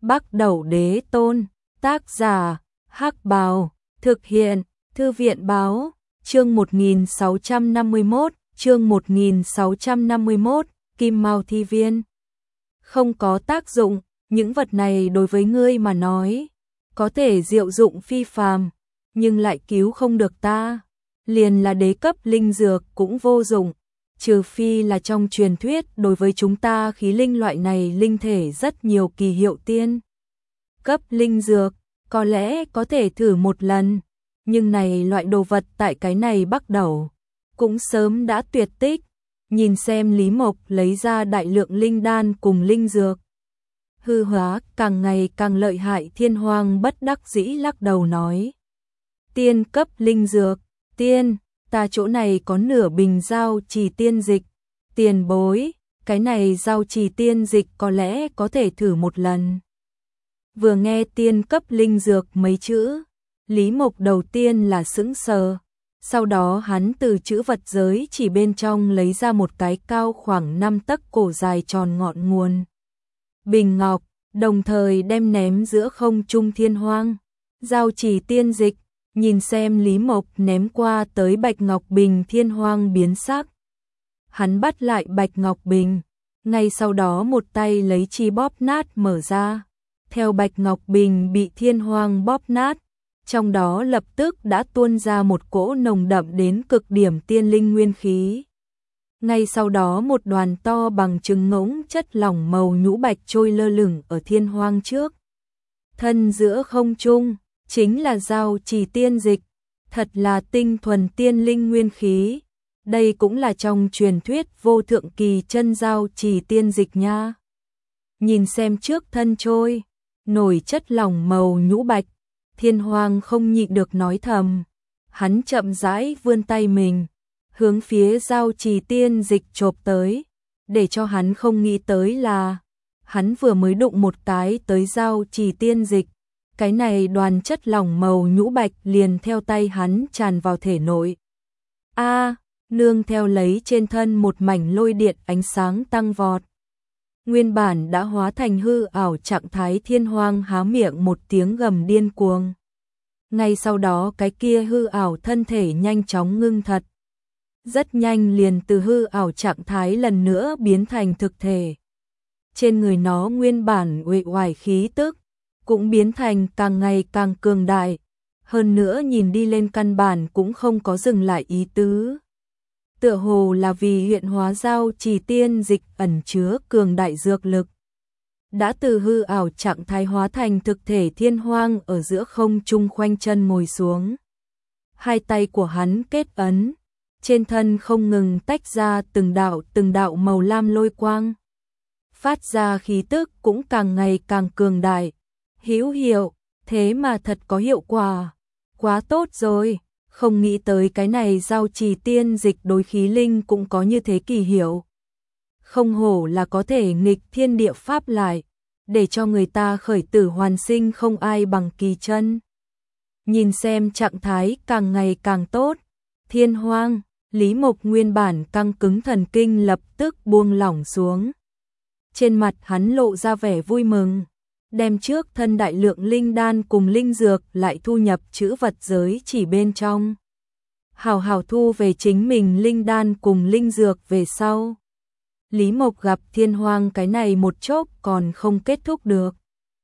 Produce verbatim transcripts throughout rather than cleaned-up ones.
Bắc Đẩu Đế Tôn, tác giả, Hắc Bào, thực hiện, Thư viện báo, chương một nghìn sáu trăm năm mươi mốt, chương một nghìn sáu trăm năm mươi mốt, Kim Mao Thi Viên. Không có tác dụng, những vật này đối với ngươi mà nói, có thể diệu dụng phi phàm, nhưng lại cứu không được ta. Liền là đế cấp linh dược cũng vô dụng, trừ phi là trong truyền thuyết đối với chúng ta khí linh loại này linh thể rất nhiều kỳ hiệu tiên. Cấp linh dược, có lẽ có thể thử một lần, nhưng này loại đồ vật tại cái này Bắc Đẩu, cũng sớm đã tuyệt tích. Nhìn xem Lý Mộc lấy ra đại lượng linh đan cùng linh dược. Hư hóa càng ngày càng lợi hại, Thiên Hoang bất đắc dĩ lắc đầu nói. Tiên cấp linh dược, tiên, ta chỗ này có nửa bình giao trì tiên dịch, tiền bối, cái này giao trì tiên dịch có lẽ có thể thử một lần. Vừa nghe tiên cấp linh dược mấy chữ, Lý Mộc đầu tiên là sững sờ, sau đó hắn từ chữ vật giới chỉ bên trong lấy ra một cái cao khoảng năm tấc cổ dài tròn ngọn nguồn bình ngọc, đồng thời đem ném giữa không trung. Thiên Hoang, giao trì tiên dịch, nhìn xem Lý Mộc ném qua tới bạch ngọc bình, Thiên Hoang biến sắc. Hắn bắt lại bạch ngọc bình, ngay sau đó một tay lấy chi bóp nát mở ra. Theo bạch ngọc bình bị Thiên Hoang bóp nát, trong đó lập tức đã tuôn ra một cỗ nồng đậm đến cực điểm tiên linh nguyên khí. Ngay sau đó một đoàn to bằng trứng ngỗng chất lỏng màu nhũ bạch trôi lơ lửng ở Thiên Hoang trước. Thân giữa không trung, chính là giao trì tiên dịch, thật là tinh thuần tiên linh nguyên khí. Đây cũng là trong truyền thuyết vô thượng kỳ chân giao trì tiên dịch nha. Nhìn xem trước thân trôi, nổi chất lỏng màu nhũ bạch, Thiên Hoang không nhịn được nói thầm. Hắn chậm rãi vươn tay mình, hướng phía giao trì tiên dịch chộp tới. Để cho hắn không nghĩ tới là, hắn vừa mới đụng một cái tới giao trì tiên dịch, cái này đoàn chất lỏng màu nhũ bạch liền theo tay hắn tràn vào thể nội. A, nương theo lấy trên thân một mảnh lôi điện ánh sáng tăng vọt. Nguyên bản đã hóa thành hư ảo trạng thái, Thiên Hoang há miệng một tiếng gầm điên cuồng. Ngay sau đó cái kia hư ảo thân thể nhanh chóng ngưng thật. Rất nhanh liền từ hư ảo trạng thái lần nữa biến thành thực thể. Trên người nó nguyên bản uể oải khí tức, cũng biến thành càng ngày càng cường đại. Hơn nữa nhìn đi lên căn bản cũng không có dừng lại ý tứ. Tựa hồ là vì hiện hóa giao trì tiên dịch ẩn chứa cường đại dược lực. Đã từ hư ảo trạng thái hóa thành thực thể. Thiên Hoang ở giữa không trung khoanh chân ngồi xuống. Hai tay của hắn kết ấn, trên thân không ngừng tách ra từng đạo từng đạo màu lam lôi quang. Phát ra khí tức cũng càng ngày càng cường đại. Hữu hiệu, thế mà thật có hiệu quả. Quá tốt rồi, không nghĩ tới cái này giao trì tiên dịch đối khí linh cũng có như thế kỳ hiệu. Không hổ là có thể nghịch thiên địa pháp lại, để cho người ta khởi tử hoàn sinh không ai bằng kỳ chân. Nhìn xem trạng thái càng ngày càng tốt, Thiên Hoang, Lý Mộc nguyên bản căng cứng thần kinh lập tức buông lỏng xuống. Trên mặt hắn lộ ra vẻ vui mừng, đem trước thân đại lượng linh đan cùng linh dược lại thu nhập chữ vật giới chỉ bên trong. Hào hào thu về chính mình linh đan cùng linh dược về sau. Lý Mộc gặp Thiên Hoang cái này một chốc còn không kết thúc được.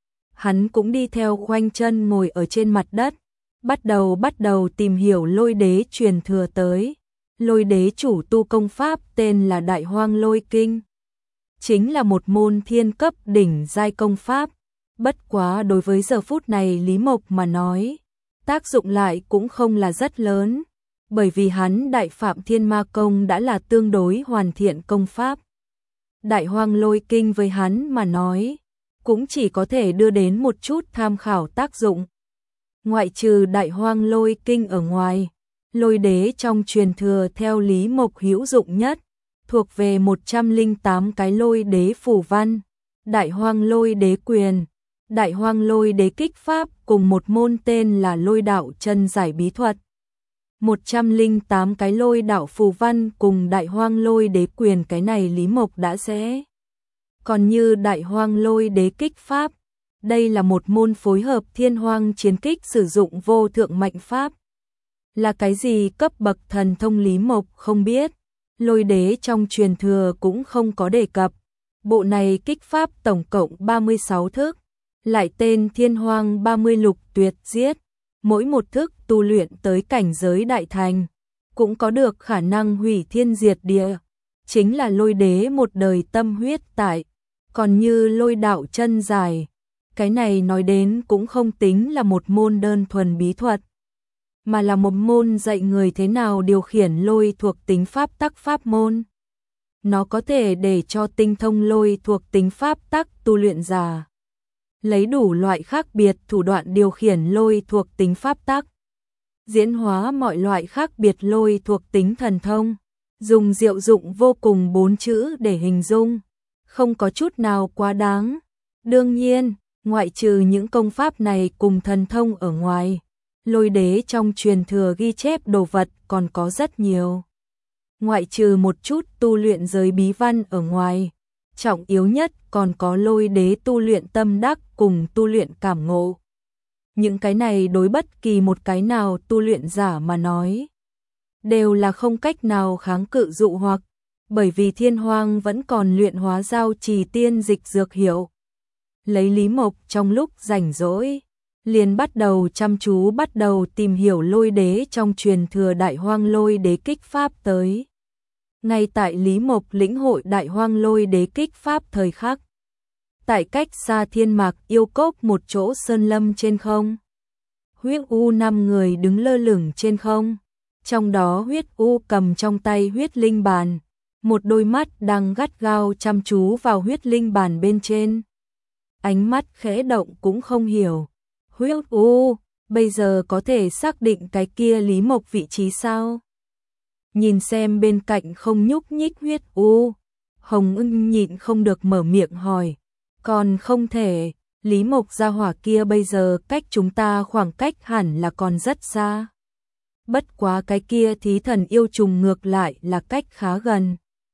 Hắn cũng đi theo khoanh chân ngồi ở trên mặt đất, bắt đầu bắt đầu tìm hiểu lôi đế truyền thừa tới. Lôi đế chủ tu công pháp tên là Đại Hoang Lôi Kinh. Chính là một môn thiên cấp đỉnh giai công pháp. Bất quá đối với giờ phút này Lý Mộc mà nói, tác dụng lại cũng không là rất lớn, bởi vì hắn Đại Phạm Thiên Ma Công đã là tương đối hoàn thiện công pháp. Đại Hoang Lôi Kinh với hắn mà nói, cũng chỉ có thể đưa đến một chút tham khảo tác dụng. Ngoại trừ Đại Hoang Lôi Kinh ở ngoài, lôi đế trong truyền thừa theo Lý Mộc hữu dụng nhất, thuộc về một trăm lẻ tám cái lôi đế phù văn, Đại Hoang Lôi Đế Quyền, Đại Hoang Lôi Đế Kích Pháp cùng một môn tên là Lôi Đạo Chân Giải Bí Thuật. một trăm lẻ tám cái lôi đạo phù văn cùng Đại Hoang Lôi Đế Quyền, cái này Lý Mộc đã sẽ. Còn như Đại Hoang Lôi Đế Kích Pháp, Đây là một môn phối hợp thiên hoang chiến kích sử dụng vô thượng mạnh pháp. Là cái gì cấp bậc thần thông Lý Mộc không biết, Lôi Đế trong truyền thừa cũng không có đề cập. Bộ này kích pháp tổng cộng ba mươi sáu thức, lại tên Thiên Hoang ba mươi lục tuyệt giết, mỗi một thức tu luyện tới cảnh giới đại thành, cũng có được khả năng hủy thiên diệt địa, chính là Lôi Đế một đời tâm huyết tại, còn như Lôi đạo chân dài, cái này nói đến cũng không tính là một môn đơn thuần bí thuật, mà là một môn dạy người thế nào điều khiển lôi thuộc tính pháp tắc pháp môn. Nó có thể để cho tinh thông lôi thuộc tính pháp tắc tu luyện giả lấy đủ loại khác biệt thủ đoạn điều khiển lôi thuộc tính pháp tắc, diễn hóa mọi loại khác biệt lôi thuộc tính thần thông, dùng diệu dụng vô cùng bốn chữ để hình dung, không có chút nào quá đáng. Đương nhiên, ngoại trừ những công pháp này cùng thần thông ở ngoài, Lôi Đế trong truyền thừa ghi chép đồ vật còn có rất nhiều. Ngoại trừ một chút tu luyện giới bí văn ở ngoài, trọng yếu nhất còn có Lôi Đế tu luyện tâm đắc cùng tu luyện cảm ngộ. Những cái này đối bất kỳ một cái nào tu luyện giả mà nói, đều là không cách nào kháng cự dụ hoặc, bởi vì Thiên Hoang vẫn còn luyện hóa giao trì tiên dịch dược hiệu. Lấy Lý Mộc trong lúc rảnh rỗi, liền bắt đầu chăm chú bắt đầu tìm hiểu Lôi Đế trong truyền thừa Đại Hoang Lôi Đế kích pháp tới. Ngay tại Lý Mộc lĩnh hội Đại Hoang Lôi Đế kích pháp thời khắc, tại cách xa Thiên Mạc Yêu Cốc một chỗ sơn lâm trên không, Huyết U năm người đứng lơ lửng trên không, trong đó Huyết U cầm trong tay huyết linh bàn, một đôi mắt đang gắt gao chăm chú vào huyết linh bàn bên trên. Ánh mắt khẽ động cũng không hiểu. Huyết U, bây giờ có thể xác định cái kia Lý Mộc vị trí sao? Nhìn xem bên cạnh không nhúc nhích Huyết U, Hồng Ưng nhịn không được mở miệng hỏi. Còn không thể, Lý Mộc gia hỏa kia bây giờ cách chúng ta khoảng cách hẳn là còn rất xa. Bất quá cái kia thí thần yêu trùng ngược lại là cách khá gần.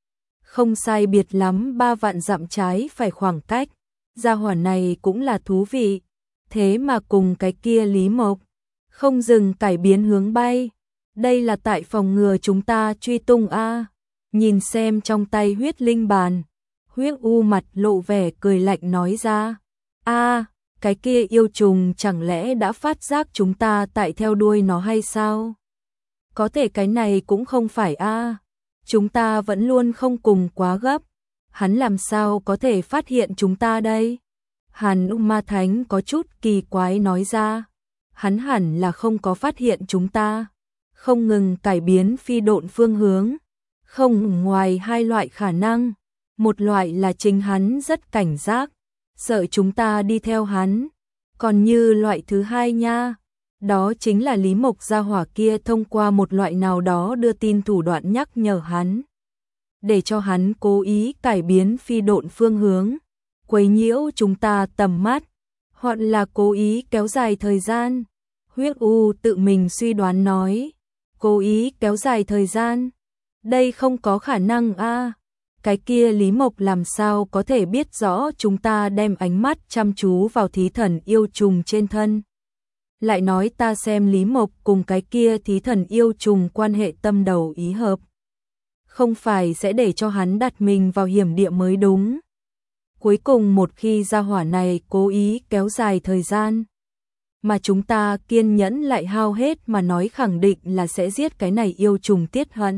Không sai biệt lắm ba vạn dặm trái phải khoảng cách. Gia hỏa này cũng là thú vị. Thế mà cùng cái kia Lý Mộc không dừng cải biến hướng bay. Đây là tại phòng ngừa chúng ta truy tung a. Nhìn xem trong tay huyết linh bàn, Huyết U mặt lộ vẻ cười lạnh nói ra. A, cái kia yêu trùng chẳng lẽ đã phát giác chúng ta tại theo đuôi nó hay sao? Có thể cái này cũng không phải a. Chúng ta vẫn luôn không cùng quá gấp. Hắn làm sao có thể phát hiện chúng ta đây? Hàn U Ma Thánh có chút kỳ quái nói ra. Hắn hẳn là không có phát hiện chúng ta. Không ngừng cải biến phi độn phương hướng. Không ngoài hai loại khả năng. Một loại là chính hắn rất cảnh giác, sợ chúng ta đi theo hắn. Còn như loại thứ hai nha, đó chính là Lý Mộc gia hỏa kia thông qua một loại nào đó đưa tin thủ đoạn nhắc nhở hắn, để cho hắn cố ý cải biến phi độn phương hướng, quấy nhiễu chúng ta tầm mắt, hoặc là cố ý kéo dài thời gian. Huyết U tự mình suy đoán nói, cố ý kéo dài thời gian, đây không có khả năng a. Cái kia Lý Mộc làm sao có thể biết rõ chúng ta đem ánh mắt chăm chú vào thí thần yêu trùng trên thân. Lại nói ta xem Lý Mộc cùng cái kia thí thần yêu trùng quan hệ tâm đầu ý hợp. Không phải sẽ để cho hắn đặt mình vào hiểm địa mới đúng. Cuối cùng một khi gia hỏa này cố ý kéo dài thời gian, mà chúng ta kiên nhẫn lại hao hết mà nói khẳng định là sẽ giết cái này yêu trùng tiết hận.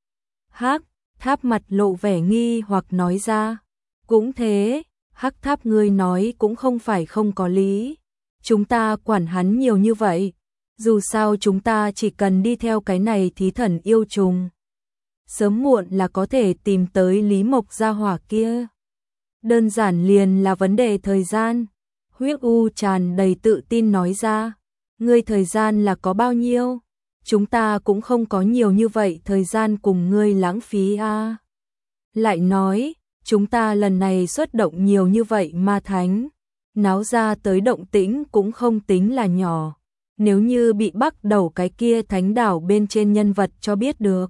Hắc Tháp mặt lộ vẻ nghi hoặc nói ra. Cũng thế, Hắc Tháp ngươi nói cũng không phải không có lý. Chúng ta quản hắn nhiều như vậy. Dù sao chúng ta chỉ cần đi theo cái này thí thần yêu trùng. Sớm muộn là có thể tìm tới Lý Mộc gia hỏa kia. Đơn giản liền là vấn đề thời gian. Huyết U tràn đầy tự tin nói ra. Ngươi thời gian là có bao nhiêu? Chúng ta cũng không có nhiều như vậy thời gian cùng ngươi lãng phí a. À. Lại nói, chúng ta lần này xuất động nhiều như vậy ma thánh, náo ra tới động tĩnh cũng không tính là nhỏ. Nếu như bị bắt đầu cái kia thánh đảo bên trên nhân vật cho biết được,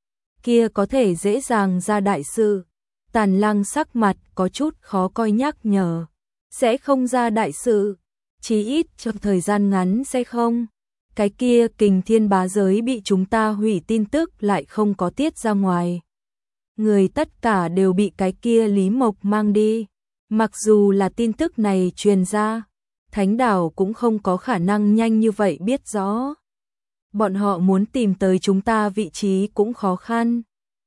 kia có thể dễ dàng ra đại sự. Tàn Lăng sắc mặt có chút khó coi nhắc nhở. sẽ không ra đại sự, chí ít trong thời gian ngắn sẽ không. Cái kia Kình Thiên bá giới bị chúng ta hủy tin tức lại không có tiết ra ngoài. Người tất cả đều bị cái kia Lý Mộc mang đi. Mặc dù là tin tức này truyền ra, Thánh đảo cũng không có khả năng nhanh như vậy biết rõ. Bọn họ muốn tìm tới chúng ta vị trí cũng khó khăn.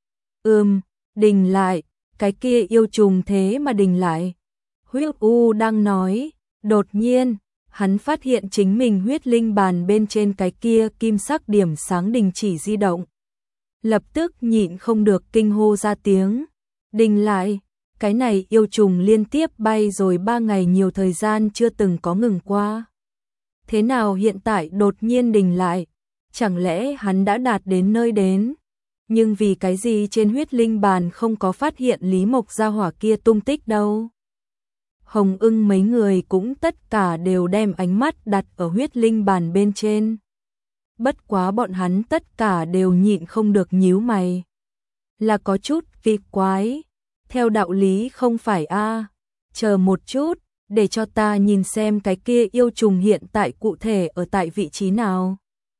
Ừm, đình lại, cái kia yêu trùng thế mà đình lại. Huyết U đang nói, đột nhiên, hắn phát hiện chính mình huyết linh bàn bên trên cái kia kim sắc điểm sáng đình chỉ di động. Lập tức nhịn không được kinh hô ra tiếng. Đình lại, cái này yêu trùng liên tiếp bay rồi ba ngày nhiều thời gian chưa từng có ngừng qua. Thế nào hiện tại đột nhiên đình lại? Chẳng lẽ hắn đã đạt đến nơi đến? Nhưng vì cái gì trên huyết linh bàn không có phát hiện Lý Mộc gia hỏa kia tung tích đâu? Hồng Ưng mấy người cũng tất cả đều đem ánh mắt đặt ở huyết linh bàn bên trên. Bất quá bọn hắn tất cả đều nhịn không được nhíu mày. Là có chút kỳ quái. Theo đạo lý không phải a? Chờ một chút, để cho ta nhìn xem cái kia yêu trùng hiện tại cụ thể ở tại vị trí nào.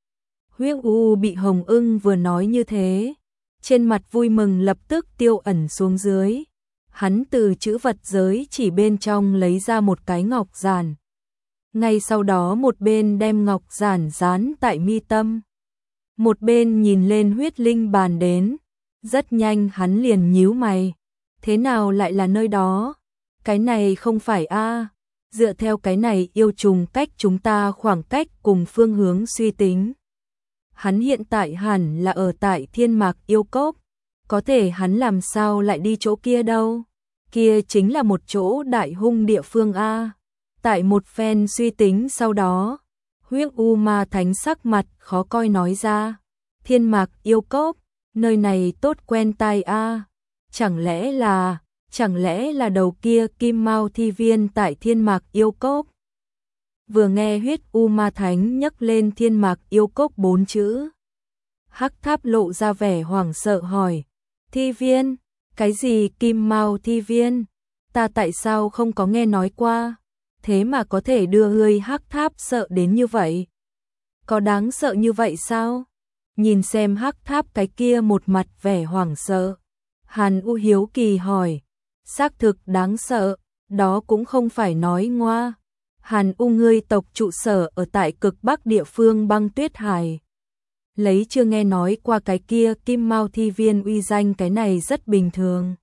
Huyết U bị Hồng Ưng vừa nói như thế, trên mặt vui mừng lập tức tiêu ẩn xuống dưới. Hắn từ chữ vật giới chỉ bên trong lấy ra một cái ngọc giản. Ngay sau đó một bên đem ngọc giản dán tại mi tâm. Một bên nhìn lên huyết linh bàn đến. Rất nhanh hắn liền nhíu mày. Thế nào lại là nơi đó? Cái này không phải a? Dựa theo cái này yêu trùng cách chúng ta khoảng cách cùng phương hướng suy tính. Hắn hiện tại hẳn là ở tại Thiên Mạc Yêu Cốc. Có thể hắn làm sao lại đi chỗ kia đâu? Kia chính là một chỗ đại hung địa phương a. Tại một phen suy tính sau đó, Huyết U Ma Thánh sắc mặt khó coi nói ra. Thiên Mạc Yêu Cốc, nơi này tốt quen tai a. Chẳng lẽ là, chẳng lẽ là đầu kia Kim Mao Thi Viên tại Thiên Mạc Yêu Cốc? Vừa nghe Huyết U Ma Thánh nhắc lên Thiên Mạc Yêu Cốc bốn chữ, Hắc Tháp lộ ra vẻ hoảng sợ hỏi, Thi Viên, cái gì Kim Mao Thi Viên? Ta tại sao không có nghe nói qua? Thế mà có thể đưa ngươi Hắc Tháp sợ đến như vậy? Có đáng sợ như vậy sao? Nhìn xem Hắc Tháp cái kia một mặt vẻ hoảng sợ. Hàn U hiếu kỳ hỏi, xác thực đáng sợ, đó cũng không phải nói ngoa. Hàn U ngươi tộc trụ sở ở tại cực bắc địa phương băng tuyết hải. Lấy chưa nghe nói qua cái kia Kim Mao Thi Viên uy danh, cái này rất bình thường.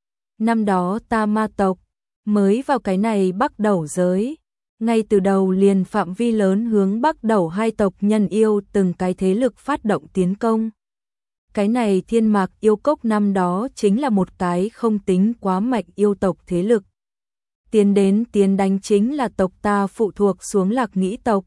Năm đó ta ma tộc mới vào cái này Bắc Đẩu giới, ngay từ đầu liền phạm vi lớn hướng Bắc Đẩu hai tộc nhân yêu từng cái thế lực phát động tiến công. Cái này Thiên Mạc Yêu Cốc năm đó chính là một cái không tính quá mạnh yêu tộc thế lực. Tiến đến tiến đánh chính là tộc ta phụ thuộc xuống Lạc Nghĩ tộc.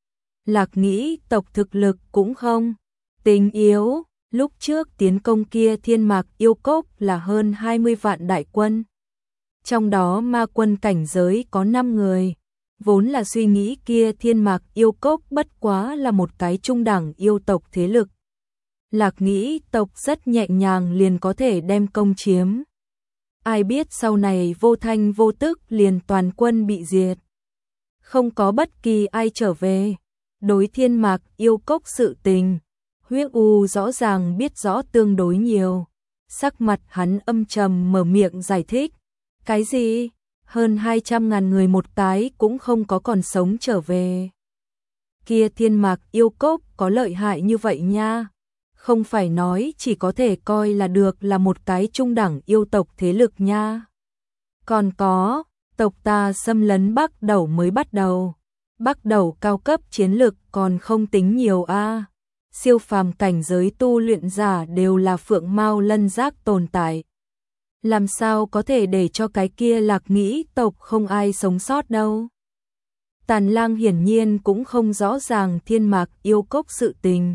Lạc Nghĩ tộc thực lực cũng không tính yếu, lúc trước tiến công kia Thiên Mạc Yêu Cốc là hơn hai mươi vạn đại quân. Trong đó ma quân cảnh giới có năm người, vốn là suy nghĩ kia Thiên Mạc Yêu Cốc bất quá là một cái trung đẳng yêu tộc thế lực. Lạc Nghĩ tộc rất nhẹ nhàng liền có thể đem công chiếm. Ai biết sau này vô thanh vô tức liền toàn quân bị diệt. Không có bất kỳ ai trở về. Đối Thiên Mạc Yêu Cốc sự tình, Huyết U rõ ràng biết rõ tương đối nhiều. Sắc mặt hắn âm trầm mở miệng giải thích. Cái gì? Hơn hai trăm ngàn người một cái cũng không có còn sống trở về. Kia Thiên Mạc Yêu Cốc có lợi hại như vậy nha. Không phải nói chỉ có thể coi là được là một cái trung đẳng yêu tộc thế lực nha. Còn có, tộc ta xâm lấn Bắc Đẩu mới bắt đầu. Bắc Đẩu cao cấp chiến lực còn không tính nhiều a. Siêu phàm cảnh giới tu luyện giả đều là phượng mao lân giác tồn tại. Làm sao có thể để cho cái kia Lạc Nghĩ tộc không ai sống sót đâu. Tàn Lang hiển nhiên cũng không rõ ràng Thiên Mạc Yêu Cốc sự tình.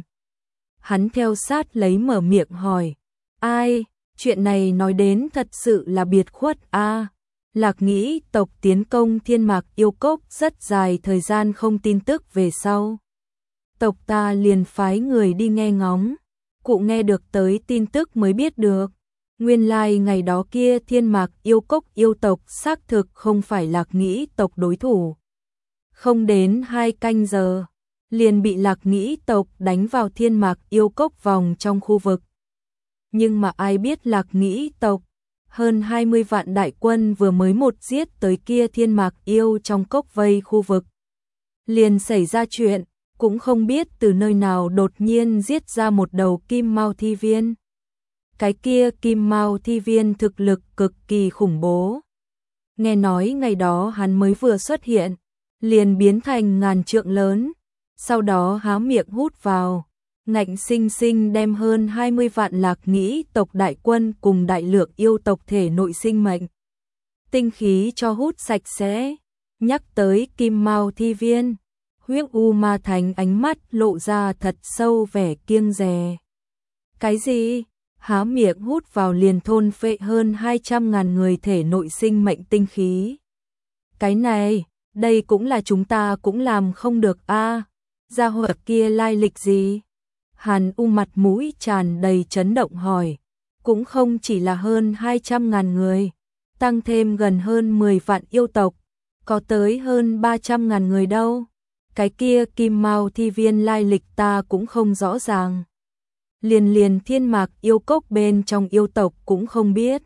Hắn theo sát lấy mở miệng hỏi, ai, chuyện này nói đến thật sự là biệt khuất a. À, Lạc Nghĩ tộc tiến công Thiên Mạc Yêu Cốc rất dài thời gian không tin tức về sau. Tộc ta liền phái người đi nghe ngóng, cụ nghe được tới tin tức mới biết được. Nguyên lai like ngày đó kia Thiên Mạc yêu cốc yêu tộc xác thực không phải Lạc Nghĩ tộc đối thủ. Không đến hai canh giờ, liền bị Lạc Nghĩ tộc đánh vào Thiên Mạc yêu cốc vòng trong khu vực. Nhưng mà ai biết Lạc Nghĩ tộc, hơn hai mươi vạn đại quân vừa mới một giết tới kia Thiên Mạc yêu trong cốc vây khu vực. Liền xảy ra chuyện, cũng không biết từ nơi nào đột nhiên giết ra một đầu kim mao thi viên. Cái kia kim mao thi viên thực lực cực kỳ khủng bố. Nghe nói ngày đó hắn mới vừa xuất hiện, liền biến thành ngàn trượng lớn, sau đó há miệng hút vào, ngạnh sinh sinh đem hơn hai mươi vạn Lạc Nghĩ tộc đại quân cùng đại lượng yêu tộc thể nội sinh mệnh. Tinh khí cho hút sạch sẽ, nhắc tới kim mao thi viên, Huyết U Ma Thánh ánh mắt lộ ra thật sâu vẻ kiêng dè. Cái gì? Há miệng hút vào liền thôn phệ hơn hai trăm ngàn người thể nội sinh mệnh tinh khí. Cái này, đây cũng là chúng ta cũng làm không được a. Gia hỏa kia lai lịch gì? Hàn U mặt mũi tràn đầy chấn động hỏi. Cũng không chỉ là hơn hai trăm ngàn người, tăng thêm gần hơn mười vạn yêu tộc, có tới hơn ba trăm ngàn người đâu. Cái kia kim mao thi viên lai lịch ta cũng không rõ ràng. Liền liền Thiên Mạc yêu cốc bên trong yêu tộc cũng không biết.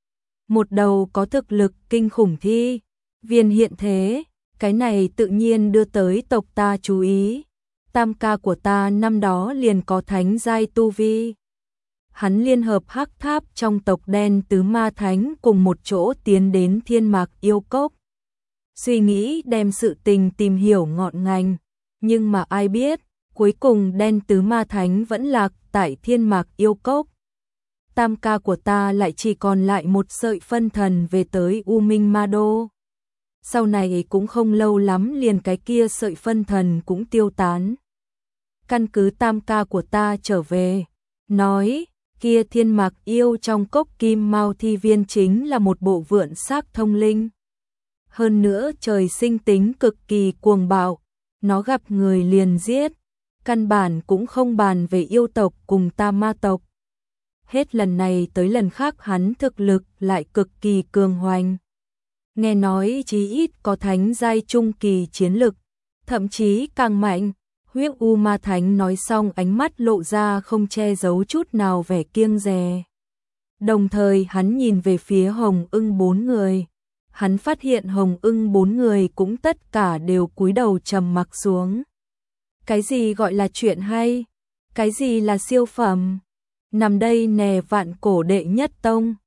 Một đầu có thực lực kinh khủng thi viên hiện thế, cái này tự nhiên đưa tới tộc ta chú ý. Tam ca của ta năm đó liền có thánh giai tu vi. Hắn liên hợp hắc tháp trong tộc đen tứ ma thánh cùng một chỗ tiến đến Thiên Mạc yêu cốc. Suy nghĩ đem sự tình tìm hiểu ngọn ngành, nhưng mà ai biết, cuối cùng đen tứ ma thánh vẫn lạc tại Thiên Mạc yêu cốc. Tam ca của ta lại chỉ còn lại một sợi phân thần về tới U Minh Ma Đô. Sau này cũng không lâu lắm liền cái kia sợi phân thần cũng tiêu tán. Căn cứ tam ca của ta trở về, nói, kia Thiên Mạc yêu trong cốc kim mao thi viên chính là một bộ vượn xác thông linh. Hơn nữa trời sinh tính cực kỳ cuồng bạo, nó gặp người liền giết, căn bản cũng không bàn về yêu tộc cùng ta ma tộc. Hết lần này tới lần khác hắn thực lực lại cực kỳ cường hoành. Nghe nói chí ít có thánh giai trung kỳ chiến lực, thậm chí càng mạnh. Huyết U Ma Thánh nói xong ánh mắt lộ ra không che giấu chút nào vẻ kiêng dè. Đồng thời hắn nhìn về phía Hồng Ưng bốn người. Hắn phát hiện Hồng Ưng bốn người cũng tất cả đều cúi đầu trầm mặc xuống. Cái gì gọi là chuyện hay? Cái gì là siêu phẩm? Nằm đây nè vạn cổ đệ nhất tông,